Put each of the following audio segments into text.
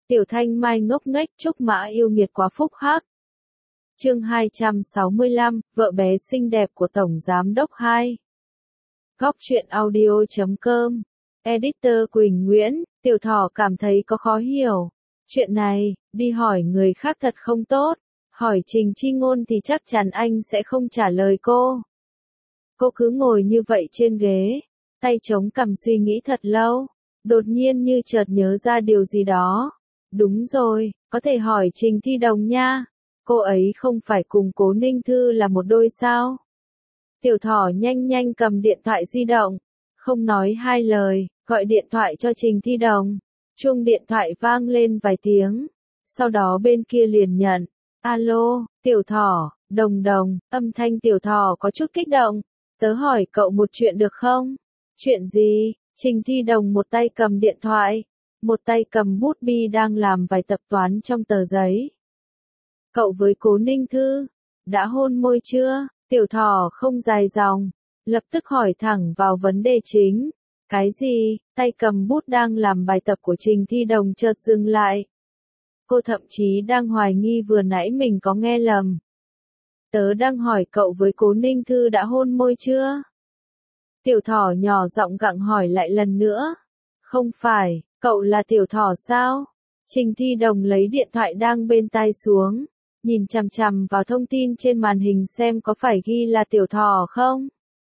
Tiểu Thanh Mai ngốc nghếch, Trúc Mã yêu nghiệt quá phúc hắc. Chương 265, vợ bé xinh đẹp của Tổng Giám đốc 2. Góc truyện audio.com. Editor Quỳnh Nguyễn, Tiểu Thỏ cảm thấy có khó hiểu. Chuyện này, đi hỏi người khác thật không tốt. Hỏi Trình Chi Ngôn thì chắc chắn anh sẽ không trả lời cô. Cô cứ ngồi như vậy trên ghế, tay chống cằm suy nghĩ thật lâu. Đột nhiên như chợt nhớ ra điều gì đó. Đúng rồi, có thể hỏi Trình Thi Đồng nha. Cô ấy không phải cùng Cố Ninh Thư là một đôi sao? Tiểu Thỏ nhanh nhanh cầm điện thoại di động, không nói hai lời, gọi điện thoại cho Trình Thi Đồng. Chuông điện thoại vang lên vài tiếng, sau đó bên kia liền nhận. Alo, Tiểu Thỏ, Đồng, âm thanh Tiểu Thỏ có chút kích động. Tớ hỏi cậu một chuyện được không? Chuyện gì? Trình Thi Đồng một tay cầm điện thoại, một tay cầm bút bi đang làm vài tập toán trong tờ giấy. Cậu với Cố Ninh Thư, đã hôn môi chưa? Tiểu Thỏ không dài dòng, lập tức hỏi thẳng vào vấn đề chính. Cái gì? Tay cầm bút đang làm bài tập của Trình Thi Đồng chợt dừng lại. Cô thậm chí đang hoài nghi vừa nãy mình có nghe lầm. Tớ đang hỏi cậu với Cố Ninh Thư đã hôn môi chưa? Tiểu Thỏ nhỏ giọng gặng hỏi lại lần nữa. Không phải, cậu là Tiểu Thỏ sao? Trình Thi Đồng lấy điện thoại đang bên tai xuống, nhìn chằm chằm vào thông tin trên màn hình xem có phải ghi là Tiểu Thỏ không?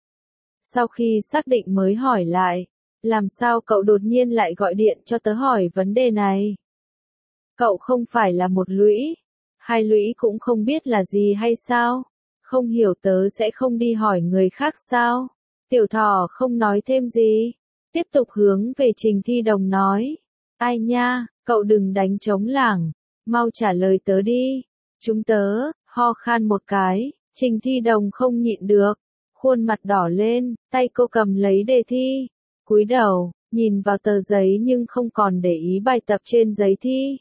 Sau khi xác định mới hỏi lại, làm sao cậu đột nhiên lại gọi điện cho tớ hỏi vấn đề này? Cậu không phải là một lũy, hai lũy cũng không biết là gì hay sao? Không hiểu tớ sẽ không đi hỏi người khác sao? Tiểu Thỏ không nói thêm gì, tiếp tục hướng về Trình Thi Đồng nói. Ai nha, cậu đừng đánh trống lảng, mau trả lời tớ đi. Chúng tớ, ho khan một cái, Trình Thi Đồng không nhịn được, khuôn mặt đỏ lên, tay cô cầm lấy đề thi, cúi đầu, nhìn vào tờ giấy nhưng không còn để ý bài tập trên giấy thi.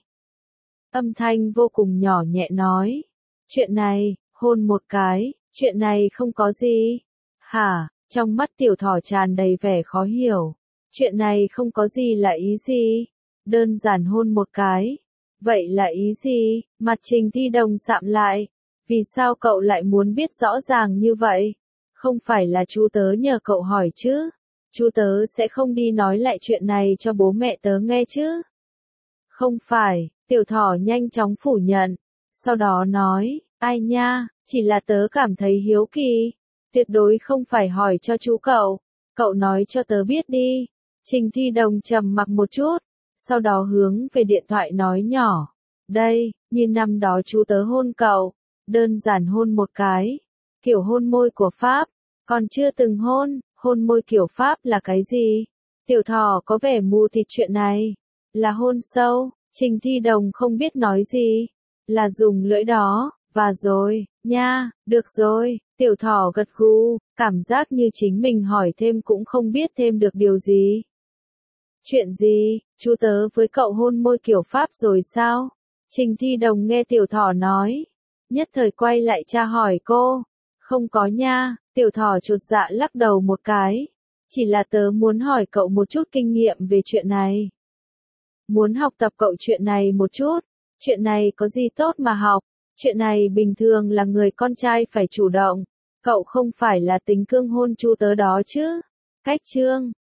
Âm thanh vô cùng nhỏ nhẹ nói, chuyện này, hôn một cái, chuyện này không có gì. Hả? Trong mắt Tiểu Thỏ tràn đầy vẻ khó hiểu. Chuyện này không có gì là ý gì? Đơn giản hôn một cái. Vậy là ý gì? Mặt Trình Thi Đồng sạm lại. Vì sao cậu lại muốn biết rõ ràng như vậy? Không phải là chú tớ nhờ cậu hỏi chứ? Chú tớ sẽ không đi nói lại chuyện này cho bố mẹ tớ nghe chứ? Không phải, Tiểu Thỏ nhanh chóng phủ nhận. Sau đó nói, ai nha, chỉ là tớ cảm thấy hiếu kỳ. Tuyệt đối không phải hỏi cho chú cậu. Cậu nói cho tớ biết đi. Trình Thi Đồng trầm mặc một chút, sau đó hướng về điện thoại nói nhỏ. Đây, như năm đó chú tớ hôn cậu. Đơn giản hôn một cái. Kiểu hôn môi của Pháp. Còn chưa từng hôn môi kiểu Pháp là cái gì? Tiểu Thỏ có vẻ mù tịt chuyện này. Là hôn sâu. Trình Thi Đồng không biết nói gì. Là dùng lưỡi đó. Và rồi, nha, được rồi. Tiểu Thỏ gật gù, cảm giác như chính mình hỏi thêm cũng không biết thêm được điều gì. Chuyện gì? Chú tớ với cậu hôn môi kiểu Pháp rồi sao? Trình Thi Đồng nghe Tiểu Thỏ nói, nhất thời quay lại tra hỏi cô. Không có nha, Tiểu Thỏ chột dạ lắc đầu một cái. Chỉ là tớ muốn hỏi cậu một chút kinh nghiệm về chuyện này. Muốn học tập cậu chuyện này một chút. Chuyện này có gì tốt mà học? Chuyện này bình thường là người con trai phải chủ động. Cậu không phải là tính cương hôn chú tớ đó chứ? Cách chương